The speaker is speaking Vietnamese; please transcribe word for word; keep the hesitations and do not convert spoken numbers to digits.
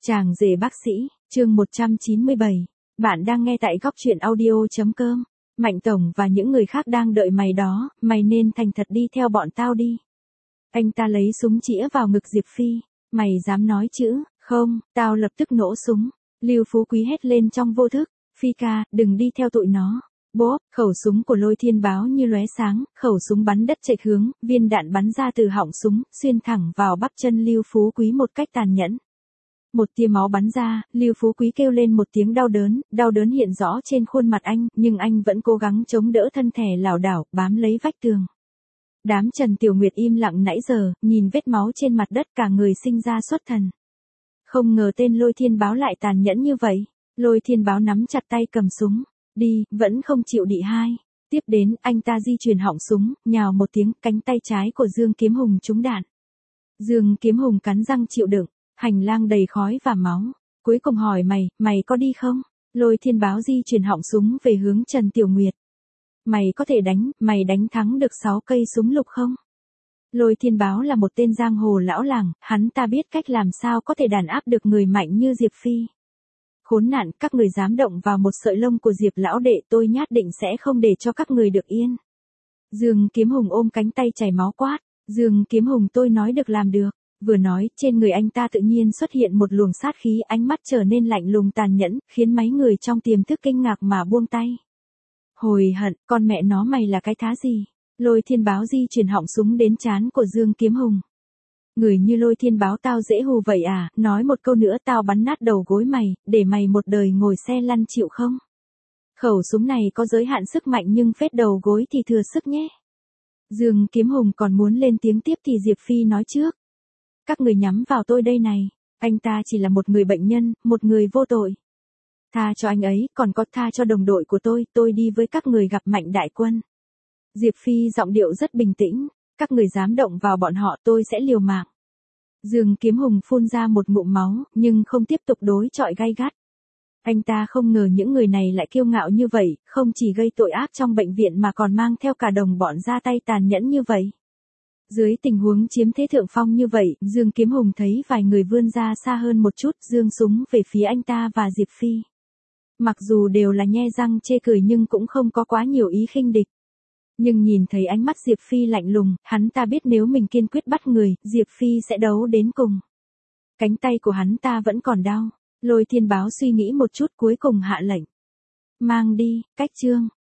Chàng rể bác sĩ, chương một trăm chín mươi bảy. Bạn đang nghe tại góc truyện audio.com. Mạnh tổng và những người khác đang đợi mày đó, mày nên thành thật đi theo bọn tao đi. Anh ta lấy súng chĩa vào ngực Diệp Phi. Mày dám nói chữ, không, tao lập tức nổ súng. Lưu Phú Quý hét lên trong vô thức. Phi ca, đừng đi theo tụi nó. Bốp, khẩu súng của Lôi Thiên Báo như lóe sáng, khẩu súng bắn đất chạy hướng, viên đạn bắn ra từ họng súng, xuyên thẳng vào bắp chân Lưu Phú Quý một cách tàn nhẫn. Một tia máu bắn ra, Lưu Phú Quý kêu lên một tiếng đau đớn, đau đớn hiện rõ trên khuôn mặt anh, nhưng anh vẫn cố gắng chống đỡ thân thể lảo đảo, bám lấy vách tường. Đám Trần Tiểu Nguyệt im lặng nãy giờ, nhìn vết máu trên mặt đất cả người sinh ra xuất thần. Không ngờ tên Lôi Thiên Báo lại tàn nhẫn như vậy. Lôi Thiên Báo nắm chặt tay cầm súng. Đi, vẫn không chịu đị hai. Tiếp đến, anh ta di chuyển họng súng, nhào một tiếng, cánh tay trái của Dương Kiếm Hùng trúng đạn. Dương Kiếm Hùng cắn răng chịu đựng, hành lang đầy khói và máu. Cuối cùng hỏi mày, mày có đi không? Lôi Thiên Báo di chuyển họng súng về hướng Trần Tiểu Nguyệt. Mày có thể đánh, mày đánh thắng được sáu cây súng lục không? Lôi Thiên Báo là một tên giang hồ lão làng, hắn ta biết cách làm sao có thể đàn áp được người mạnh như Diệp Phi. Khốn nạn, các người dám động vào một sợi lông của Diệp lão đệ, tôi nhất định sẽ không để cho các người được yên. Dương Kiếm Hùng ôm cánh tay chảy máu quát. Dương Kiếm Hùng, tôi nói được làm được. Vừa nói, trên người anh ta tự nhiên xuất hiện một luồng sát khí, ánh mắt trở nên lạnh lùng tàn nhẫn, khiến mấy người trong tiềm thức kinh ngạc mà buông tay. Hồi hận, con mẹ nó mày là cái thá gì? Lôi Thiên Báo di chuyển họng súng đến trán của Dương Kiếm Hùng. Người như Lôi Thiên Báo tao dễ hù vậy à, nói một câu nữa tao bắn nát đầu gối mày, để mày một đời ngồi xe lăn chịu không? Khẩu súng này có giới hạn sức mạnh nhưng phết đầu gối thì thừa sức nhé. Dương Kiếm Hùng còn muốn lên tiếng tiếp thì Diệp Phi nói trước. Các người nhắm vào tôi đây này, anh ta chỉ là một người bệnh nhân, một người vô tội. Tha cho anh ấy, còn có tha cho đồng đội của tôi, tôi đi với các người gặp Mạnh đại quân. Diệp Phi giọng điệu rất bình tĩnh, các người dám động vào bọn họ tôi sẽ liều mạng. Dương Kiếm Hùng phun ra một ngụm máu, nhưng không tiếp tục đối chọi gay gắt. Anh ta không ngờ những người này lại kiêu ngạo như vậy, không chỉ gây tội ác trong bệnh viện mà còn mang theo cả đồng bọn ra tay tàn nhẫn như vậy. Dưới tình huống chiếm thế thượng phong như vậy, Dương Kiếm Hùng thấy vài người vươn ra xa hơn một chút, giương súng về phía anh ta và Diệp Phi. Mặc dù đều là nhe răng chê cười nhưng cũng không có quá nhiều ý khinh địch. Nhưng nhìn thấy ánh mắt Diệp Phi lạnh lùng, hắn ta biết nếu mình kiên quyết bắt người, Diệp Phi sẽ đấu đến cùng. Cánh tay của hắn ta vẫn còn đau. Lôi Thiên Báo suy nghĩ một chút cuối cùng hạ lệnh. Mang đi, cách trương.